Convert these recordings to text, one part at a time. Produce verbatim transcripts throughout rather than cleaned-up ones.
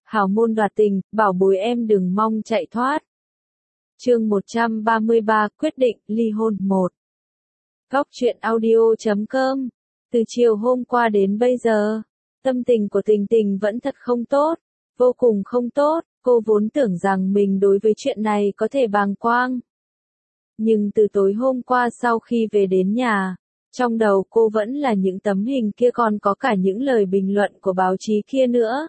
Hào môn đoạt tình, bảo bối em đừng mong chạy thoát. Chương một trăm ba mươi ba, quyết định ly hôn một. Góc truyện audio chấm com. Từ chiều hôm qua đến bây giờ, tâm tình của Tình Tình vẫn thật không tốt, vô cùng không tốt. Cô vốn tưởng rằng mình đối với chuyện này có thể bàng quang. Nhưng từ tối hôm qua sau khi về đến nhà, trong đầu cô vẫn là những tấm hình kia, còn có cả những lời bình luận của báo chí kia nữa.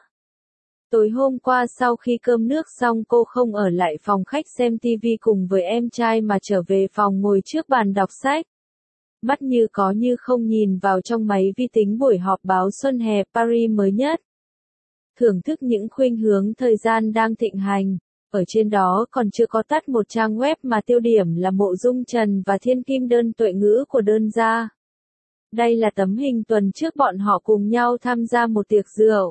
Tối hôm qua sau khi cơm nước xong, cô không ở lại phòng khách xem tivi cùng với em trai mà trở về phòng ngồi trước bàn đọc sách. Mắt như có như không nhìn vào trong máy vi tính buổi họp báo Xuân hè Paris mới nhất. Thưởng thức những khuynh hướng thời gian đang thịnh hành. Ở trên đó còn chưa có tắt một trang web mà tiêu điểm là Mộ Dung Trần và thiên kim đơn tuệ ngữ của đơn gia. Đây là tấm hình tuần trước bọn họ cùng nhau tham gia một tiệc rượu.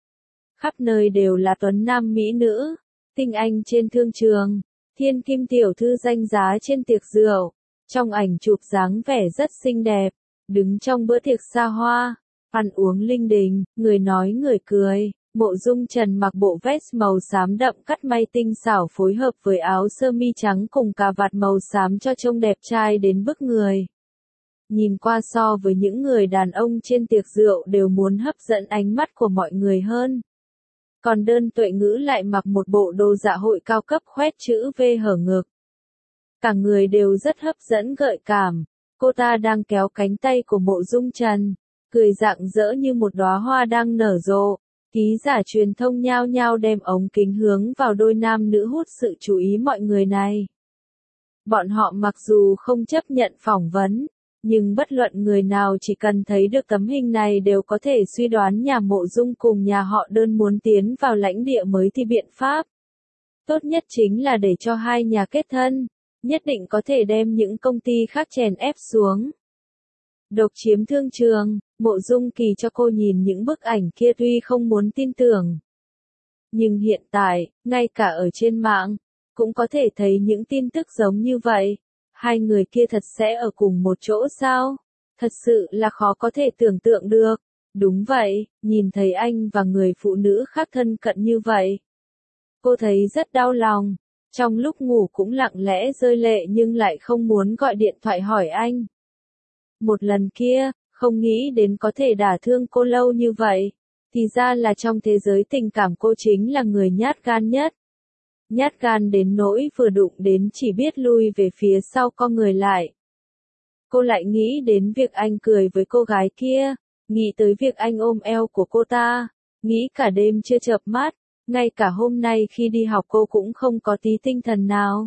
Khắp nơi đều là tuấn nam mỹ nữ, tinh anh trên thương trường, thiên kim tiểu thư danh giá trên tiệc rượu. Trong ảnh chụp dáng vẻ rất xinh đẹp, đứng trong bữa tiệc xa hoa, ăn uống linh đình, người nói người cười. Mộ Dung Trần mặc bộ vest màu xám đậm cắt may tinh xảo phối hợp với áo sơ mi trắng cùng cà vạt màu xám cho trông đẹp trai đến bức người. Nhìn qua so với những người đàn ông trên tiệc rượu đều muốn hấp dẫn ánh mắt của mọi người hơn. Còn đơn tuệ ngữ lại mặc một bộ đồ dạ hội cao cấp khoét chữ V hở ngực. Cả người đều rất hấp dẫn gợi cảm. Cô ta đang kéo cánh tay của Mộ Dung Trần, cười rạng rỡ như một đóa hoa đang nở rộ. Ký giả truyền thông nhao nhao đem ống kính hướng vào đôi nam nữ hút sự chú ý mọi người này. Bọn họ mặc dù không chấp nhận phỏng vấn, nhưng bất luận người nào chỉ cần thấy được tấm hình này đều có thể suy đoán nhà Mộ Dung cùng nhà họ Đơn muốn tiến vào lãnh địa mới thì biện pháp tốt nhất chính là để cho hai nhà kết thân, nhất định có thể đem những công ty khác chèn ép xuống. Độc chiếm thương trường, Mộ Dung Kỳ cho cô nhìn những bức ảnh kia tuy không muốn tin tưởng. Nhưng hiện tại, ngay cả ở trên mạng, cũng có thể thấy những tin tức giống như vậy. Hai người kia thật sẽ ở cùng một chỗ sao? Thật sự là khó có thể tưởng tượng được. Đúng vậy, nhìn thấy anh và người phụ nữ khác thân cận như vậy. Cô thấy rất đau lòng. Trong lúc ngủ cũng lặng lẽ rơi lệ nhưng lại không muốn gọi điện thoại hỏi anh. Một lần kia, không nghĩ đến có thể đả thương cô lâu như vậy. Thì ra là trong thế giới tình cảm cô chính là người nhát gan nhất. Nhát gan đến nỗi vừa đụng đến chỉ biết lui về phía sau co người lại. Cô lại nghĩ đến việc anh cười với cô gái kia, nghĩ tới việc anh ôm eo của cô ta, nghĩ cả đêm chưa chợp mắt, ngay cả hôm nay khi đi học cô cũng không có tí tinh thần nào.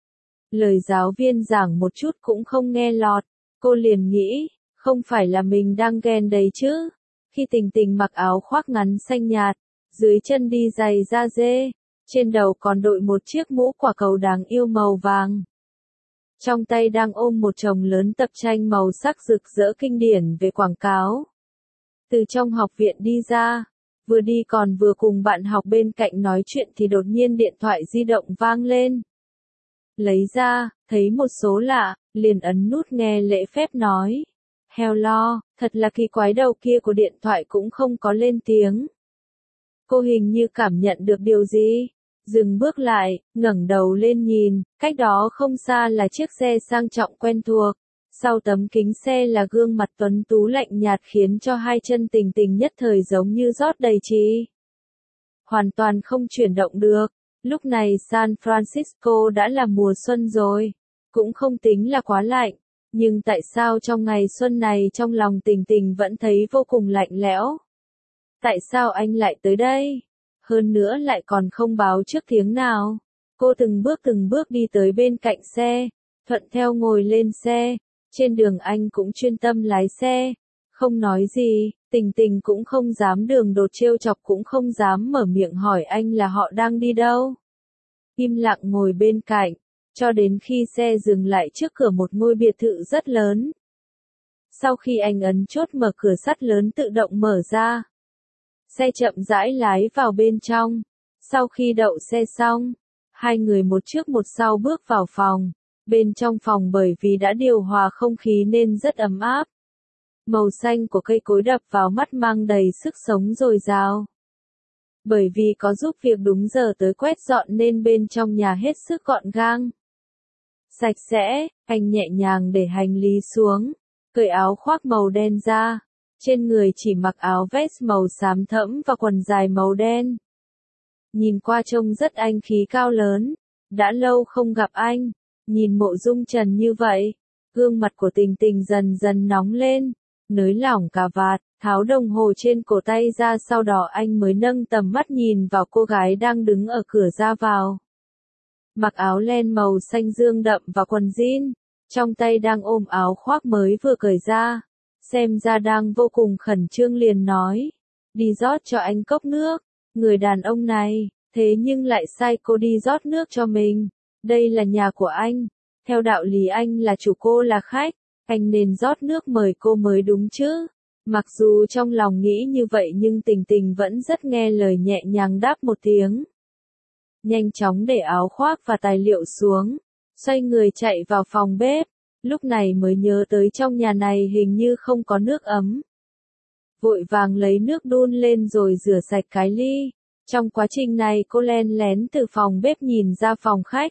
Lời giáo viên giảng một chút cũng không nghe lọt, cô liền nghĩ, không phải là mình đang ghen đấy chứ. Khi Tình Tình mặc áo khoác ngắn xanh nhạt, dưới chân đi giày da dê, trên đầu còn đội một chiếc mũ quả cầu đáng yêu màu vàng. Trong tay đang ôm một chồng lớn tập tranh màu sắc rực rỡ kinh điển về quảng cáo. Từ trong học viện đi ra, vừa đi còn vừa cùng bạn học bên cạnh nói chuyện thì đột nhiên điện thoại di động vang lên. Lấy ra, thấy một số lạ, liền ấn nút nghe lễ phép nói. Hello, thật là kỳ quái, đầu kia của điện thoại cũng không có lên tiếng. Cô hình như cảm nhận được điều gì, dừng bước lại, ngẩng đầu lên nhìn, cách đó không xa là chiếc xe sang trọng quen thuộc. Sau tấm kính xe là gương mặt tuấn tú lạnh nhạt khiến cho hai chân Tình Tình nhất thời giống như rót đầy trì. Hoàn toàn không chuyển động được. Lúc này San Francisco đã là mùa xuân rồi, cũng không tính là quá lạnh. Nhưng tại sao trong ngày xuân này trong lòng Tình Tình vẫn thấy vô cùng lạnh lẽo? Tại sao anh lại tới đây? Hơn nữa lại còn không báo trước tiếng nào. Cô từng bước từng bước đi tới bên cạnh xe, thuận theo ngồi lên xe. Trên đường anh cũng chuyên tâm lái xe, không nói gì. Tình Tình cũng không dám đường đột trêu chọc, cũng không dám mở miệng hỏi anh là họ đang đi đâu. Im lặng ngồi bên cạnh, cho đến khi xe dừng lại trước cửa một ngôi biệt thự rất lớn. Sau khi anh ấn chốt mở, cửa sắt lớn tự động mở ra. Xe chậm rãi lái vào bên trong. Sau khi đậu xe xong, hai người một trước một sau bước vào phòng. Bên trong phòng bởi vì đã điều hòa không khí nên rất ấm áp. Màu xanh của cây cối đập vào mắt mang đầy sức sống dồi dào. Bởi vì có giúp việc đúng giờ tới quét dọn nên bên trong nhà hết sức gọn gàng. Sạch sẽ, anh nhẹ nhàng để hành lý xuống, cởi áo khoác màu đen ra, trên người chỉ mặc áo vest màu xám thẫm và quần dài màu đen. Nhìn qua trông rất anh khí cao lớn, đã lâu không gặp anh, nhìn Mộ Dung Trần như vậy, gương mặt của Tình Tình dần dần nóng lên, nới lỏng cà vạt, tháo đồng hồ trên cổ tay ra, sau đó anh mới nâng tầm mắt nhìn vào cô gái đang đứng ở cửa ra vào. Mặc áo len màu xanh dương đậm và quần jean, trong tay đang ôm áo khoác mới vừa cởi ra, xem ra đang vô cùng khẩn trương liền nói, đi rót cho anh cốc nước. Người đàn ông này, thế nhưng lại sai cô đi rót nước cho mình, đây là nhà của anh, theo đạo lý anh là chủ, cô là khách, anh nên rót nước mời cô mới đúng chứ. Mặc dù trong lòng nghĩ như vậy nhưng Tình Tình vẫn rất nghe lời, nhẹ nhàng đáp một tiếng. Nhanh chóng để áo khoác và tài liệu xuống, xoay người chạy vào phòng bếp, lúc này mới nhớ tới trong nhà này hình như không có nước ấm. Vội vàng lấy nước đun lên rồi rửa sạch cái ly. Trong quá trình này cô len lén từ phòng bếp nhìn ra phòng khách.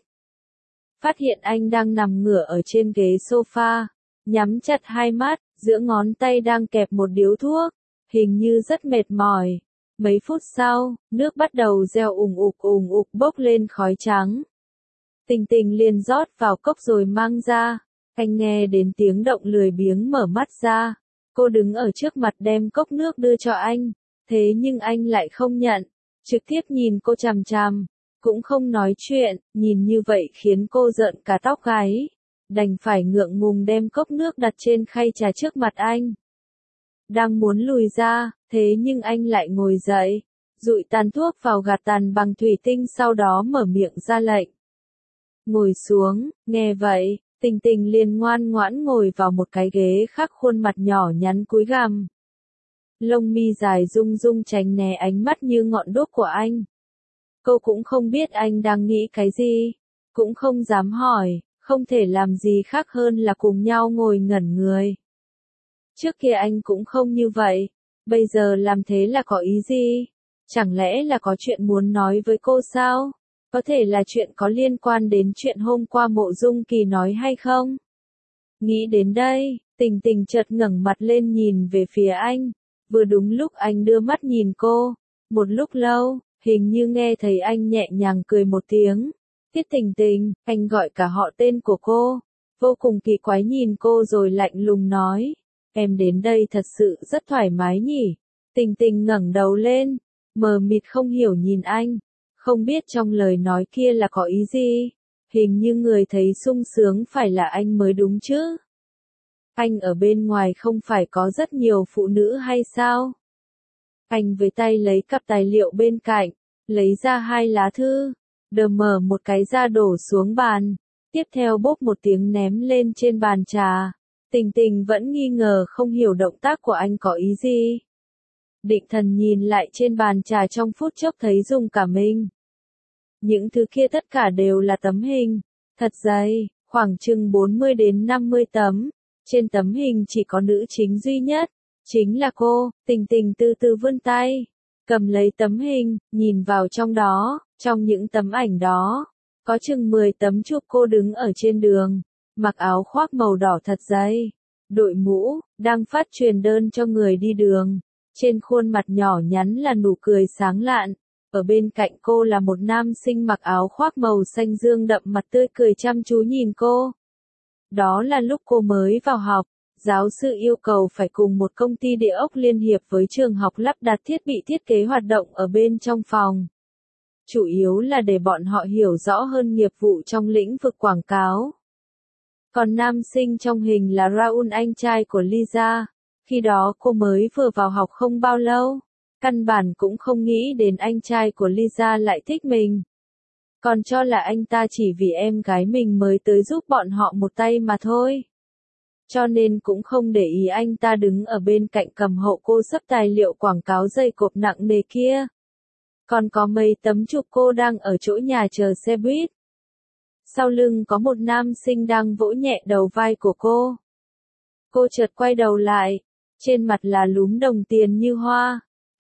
Phát hiện anh đang nằm ngửa ở trên ghế sofa, nhắm chặt hai mắt, giữa ngón tay đang kẹp một điếu thuốc, hình như rất mệt mỏi. Mấy phút sau, nước bắt đầu reo ùng ục ùng ục bốc lên khói trắng. Tình Tình liền rót vào cốc rồi mang ra, anh nghe đến tiếng động lười biếng mở mắt ra. Cô đứng ở trước mặt đem cốc nước đưa cho anh, thế nhưng anh lại không nhận, trực tiếp nhìn cô chằm chằm, cũng không nói chuyện, nhìn như vậy khiến cô rợn cả tóc gáy, đành phải ngượng ngùng đem cốc nước đặt trên khay trà trước mặt anh. Đang muốn lùi ra, thế nhưng anh lại ngồi dậy, dụi tàn thuốc vào gạt tàn bằng thủy tinh, sau đó mở miệng ra lệnh. Ngồi xuống, nghe vậy, Tình Tình liền ngoan ngoãn ngồi vào một cái ghế khác, khuôn mặt nhỏ nhắn cúi gằm. Lông mi dài rung rung tránh né ánh mắt như ngọn đuốc của anh. Cô cũng không biết anh đang nghĩ cái gì, cũng không dám hỏi, không thể làm gì khác hơn là cùng nhau ngồi ngẩn người. Trước kia anh cũng không như vậy, bây giờ làm thế là có ý gì? Chẳng lẽ là có chuyện muốn nói với cô sao? Có thể là chuyện có liên quan đến chuyện hôm qua Mộ Dung Kỳ nói hay không? Nghĩ đến đây, Tình Tình chợt ngẩng mặt lên nhìn về phía anh, vừa đúng lúc anh đưa mắt nhìn cô, một lúc lâu, hình như nghe thấy anh nhẹ nhàng cười một tiếng. Tiết Tình Tình, anh gọi cả họ tên của cô, vô cùng kỳ quái nhìn cô rồi lạnh lùng nói, em đến đây thật sự rất thoải mái nhỉ? Tình Tình ngẩng đầu lên, mờ mịt không hiểu nhìn anh. Không biết trong lời nói kia là có ý gì, hình như người thấy sung sướng phải là anh mới đúng chứ. Anh ở bên ngoài không phải có rất nhiều phụ nữ hay sao? Anh với tay lấy cặp tài liệu bên cạnh, lấy ra hai lá thư, đờ mở một cái ra đổ xuống bàn, tiếp theo bốp một tiếng ném lên trên bàn trà. Tình Tình vẫn nghi ngờ không hiểu động tác của anh có ý gì. Định thần nhìn lại trên bàn trà trong phút chốc thấy rùng cả mình. Những thứ kia tất cả đều là tấm hình, thật dày, khoảng chừng bốn mươi đến năm mươi tấm. Trên tấm hình chỉ có nữ chính duy nhất, chính là cô. Tình Tình từ từ vươn tay, cầm lấy tấm hình, nhìn vào trong đó, trong những tấm ảnh đó, có chừng mười tấm chụp cô đứng ở trên đường, mặc áo khoác màu đỏ thật dày, đội mũ, đang phát truyền đơn cho người đi đường. Trên khuôn mặt nhỏ nhắn là nụ cười sáng lạn. Ở bên cạnh cô là một nam sinh mặc áo khoác màu xanh dương đậm, mặt tươi cười chăm chú nhìn cô. Đó là lúc cô mới vào học, giáo sư yêu cầu phải cùng một công ty địa ốc liên hiệp với trường học lắp đặt thiết bị thiết kế hoạt động ở bên trong phòng. Chủ yếu là để bọn họ hiểu rõ hơn nghiệp vụ trong lĩnh vực quảng cáo. Còn nam sinh trong hình là Raoul, anh trai của Lisa. Khi đó cô mới vừa vào học không bao lâu. Căn bản cũng không nghĩ đến anh trai của Lisa lại thích mình. Còn cho là anh ta chỉ vì em gái mình mới tới giúp bọn họ một tay mà thôi. Cho nên cũng không để ý anh ta đứng ở bên cạnh cầm hộ cô sắp tài liệu quảng cáo dày cộp nặng nề kia. Còn có mấy tấm chụp cô đang ở chỗ nhà chờ xe buýt. Sau lưng có một nam sinh đang vỗ nhẹ đầu vai của cô. Cô chợt quay đầu lại, trên mặt là lúm đồng tiền như hoa.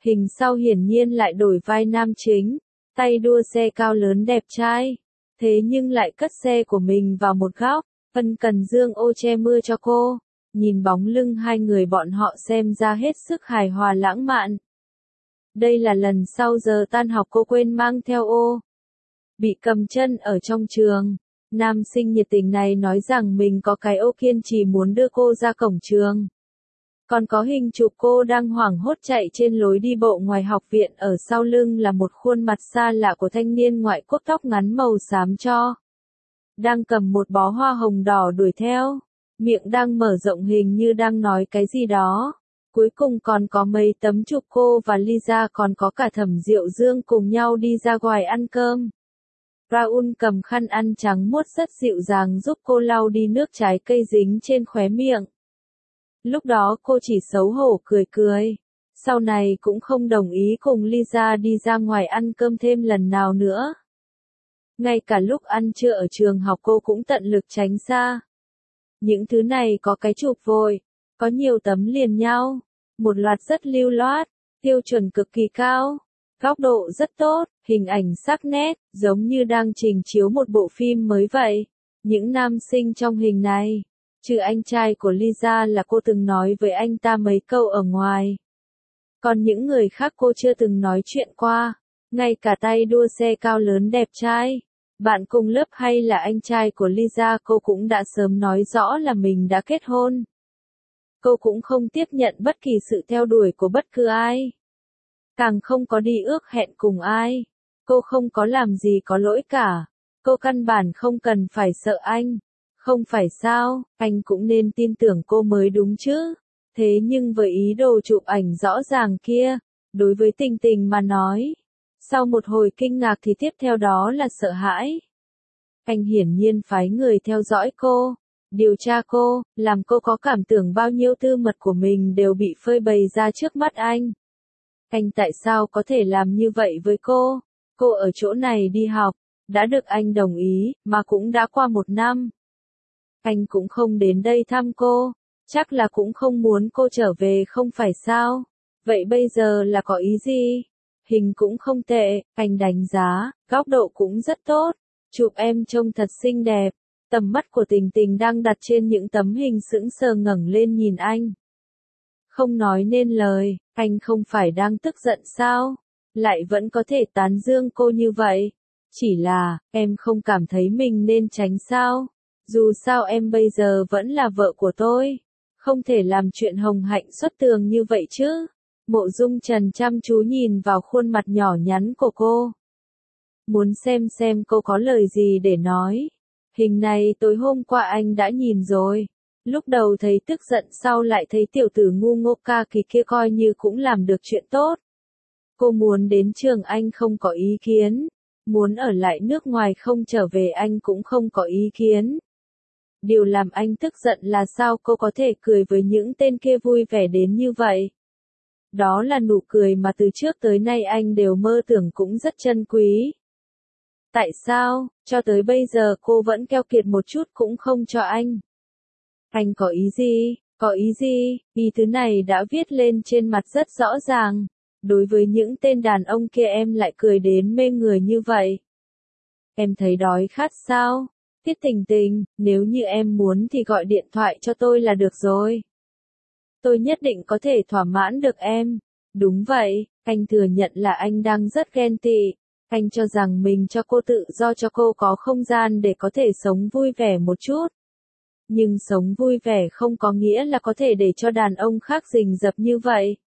Hình sau hiển nhiên lại đổi vai nam chính, tay đua xe cao lớn đẹp trai. Thế nhưng lại cất xe của mình vào một góc, Ân Cần Dương ô che mưa cho cô. Nhìn bóng lưng hai người bọn họ xem ra hết sức hài hòa lãng mạn. Đây là lần sau giờ tan học cô quên mang theo ô. Bị cầm chân ở trong trường. Nam sinh nhiệt tình này nói rằng mình có cái ô kiên trì muốn đưa cô ra cổng trường. Còn có hình chụp cô đang hoảng hốt chạy trên lối đi bộ ngoài học viện, ở sau lưng là một khuôn mặt xa lạ của thanh niên ngoại quốc tóc ngắn màu xám cho. Đang cầm một bó hoa hồng đỏ đuổi theo, miệng đang mở rộng hình như đang nói cái gì đó. Cuối cùng còn có mấy tấm chụp cô và Lisa, còn có cả Thẩm Diệu Dương cùng nhau đi ra ngoài ăn cơm. Raoul cầm khăn ăn trắng muốt rất dịu dàng giúp cô lau đi nước trái cây dính trên khóe miệng. Lúc đó cô chỉ xấu hổ cười cười. Sau này cũng không đồng ý cùng Lisa đi ra ngoài ăn cơm thêm lần nào nữa. Ngay cả lúc ăn trưa ở trường học cô cũng tận lực tránh xa. Những thứ này có cái chụp vội, có nhiều tấm liền nhau, một loạt rất lưu loát, tiêu chuẩn cực kỳ cao, góc độ rất tốt, hình ảnh sắc nét, giống như đang trình chiếu một bộ phim mới vậy. Những nam sinh trong hình này, trừ anh trai của Lisa là cô từng nói với anh ta mấy câu ở ngoài. Còn những người khác cô chưa từng nói chuyện qua, ngay cả tay đua xe cao lớn đẹp trai. Bạn cùng lớp hay là anh trai của Lisa cô cũng đã sớm nói rõ là mình đã kết hôn. Cô cũng không tiếp nhận bất kỳ sự theo đuổi của bất cứ ai. Càng không có đi ước hẹn cùng ai. Cô không có làm gì có lỗi cả. Cô căn bản không cần phải sợ anh. Không phải sao, anh cũng nên tin tưởng cô mới đúng chứ. Thế nhưng với ý đồ chụp ảnh rõ ràng kia, đối với Tình Tình mà nói, sau một hồi kinh ngạc thì tiếp theo đó là sợ hãi. Anh hiển nhiên phái người theo dõi cô, điều tra cô, làm cô có cảm tưởng bao nhiêu tư mật của mình đều bị phơi bày ra trước mắt anh. Anh tại sao có thể làm như vậy với cô? Cô ở chỗ này đi học, đã được anh đồng ý, mà cũng đã qua một năm. Anh cũng không đến đây thăm cô, chắc là cũng không muốn cô trở về không phải sao? Vậy bây giờ là có ý gì? Hình cũng không tệ, anh đánh giá, góc độ cũng rất tốt, chụp em trông thật xinh đẹp. Tầm mắt của Tình Tình đang đặt trên những tấm hình sững sờ ngẩng lên nhìn anh. Không nói nên lời, anh không phải đang tức giận sao? Lại vẫn có thể tán dương cô như vậy. Chỉ là, em không cảm thấy mình nên tránh sao? Dù sao em bây giờ vẫn là vợ của tôi. Không thể làm chuyện hồng hạnh xuất tường như vậy chứ. Mộ Dung Trần chăm chú nhìn vào khuôn mặt nhỏ nhắn của cô. Muốn xem xem cô có lời gì để nói. Hình này tối hôm qua anh đã nhìn rồi. Lúc đầu thấy tức giận, sau lại thấy tiểu tử ngu ngốc ca kỳ kia coi như cũng làm được chuyện tốt. Cô muốn đến trường anh không có ý kiến. Muốn ở lại nước ngoài không trở về anh cũng không có ý kiến. Điều làm anh tức giận là sao cô có thể cười với những tên kia vui vẻ đến như vậy. Đó là nụ cười mà từ trước tới nay anh đều mơ tưởng cũng rất chân quý. Tại sao, cho tới bây giờ cô vẫn keo kiệt một chút cũng không cho anh? Anh có ý gì, có ý gì, ý thứ này đã viết lên trên mặt rất rõ ràng. Đối với những tên đàn ông kia em lại cười đến mê người như vậy. Em thấy đói khát sao? Tiết Tình Tình, nếu như em muốn thì gọi điện thoại cho tôi là được rồi. Tôi nhất định có thể thỏa mãn được em. Đúng vậy, anh thừa nhận là anh đang rất ghen tị. Anh cho rằng mình cho cô tự do, cho cô có không gian để có thể sống vui vẻ một chút. Nhưng sống vui vẻ không có nghĩa là có thể để cho đàn ông khác rình rập như vậy.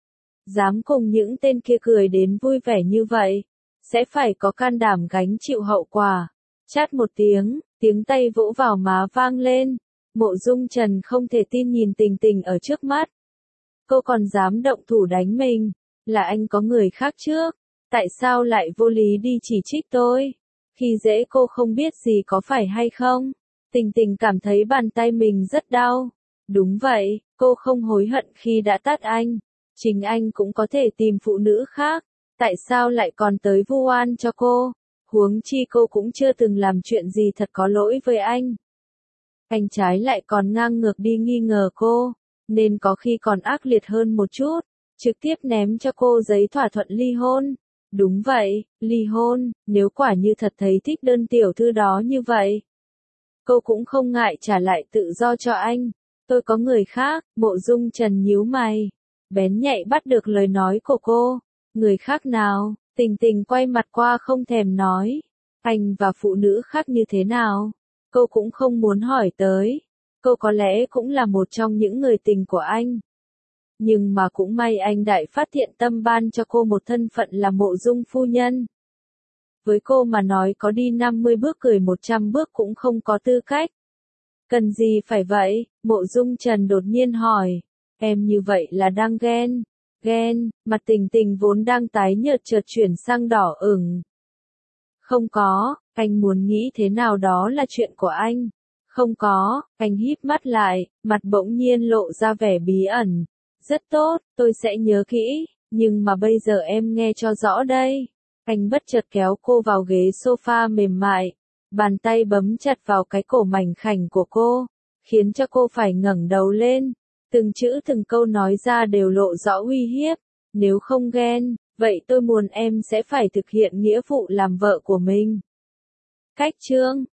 Dám cùng những tên kia cười đến vui vẻ như vậy, sẽ phải có can đảm gánh chịu hậu quả. Chát một tiếng, tiếng tay vỗ vào má vang lên. Mộ Dung Trần không thể tin nhìn Tình Tình ở trước mắt. Cô còn dám động thủ đánh mình, là anh có người khác trước. Tại sao lại vô lý đi chỉ trích tôi? Khi dễ cô không biết gì có phải hay không? Tình Tình cảm thấy bàn tay mình rất đau. Đúng vậy, cô không hối hận khi đã tát anh. Chính anh cũng có thể tìm phụ nữ khác. Tại sao lại còn tới vu oan cho cô? Huống chi cô cũng chưa từng làm chuyện gì thật có lỗi với anh. Anh trái lại còn ngang ngược đi nghi ngờ cô, nên có khi còn ác liệt hơn một chút. trực tiếp ném cho cô giấy thỏa thuận ly hôn. Đúng vậy, ly hôn, nếu quả như thật thấy thích đơn tiểu thư đó như vậy. Cô cũng không ngại trả lại tự do cho anh. Tôi có người khác, Mộ Dung Trần nhíu mày. Bén nhạy bắt được lời nói của cô. Người khác nào? Tình Tình quay mặt qua không thèm nói. Anh và phụ nữ khác như thế nào? Cô cũng không muốn hỏi tới. Cô có lẽ cũng là một trong những người tình của anh. Nhưng mà cũng may anh đại phát thiện tâm ban cho cô một thân phận là Mộ Dung phu nhân. Với cô mà nói có đi năm mươi bước cười một trăm bước cũng không có tư cách. Cần gì phải vậy? Mộ Dung Trần đột nhiên hỏi. Em như vậy là đang ghen. Ghen, mặt Tình Tình vốn đang tái nhợt chợt chuyển sang đỏ ửng. Không có, anh muốn nghĩ thế nào đó là chuyện của anh. Không có, anh híp mắt lại, mặt bỗng nhiên lộ ra vẻ bí ẩn. Rất tốt, tôi sẽ nhớ kỹ, nhưng mà bây giờ em nghe cho rõ đây. Anh bất chợt kéo cô vào ghế sofa mềm mại, bàn tay bấm chặt vào cái cổ mảnh khảnh của cô, khiến cho cô phải ngẩng đầu lên. Từng chữ từng câu nói ra đều lộ rõ uy hiếp. Nếu không ghen, vậy tôi muốn em sẽ phải thực hiện nghĩa vụ làm vợ của mình. Cách chương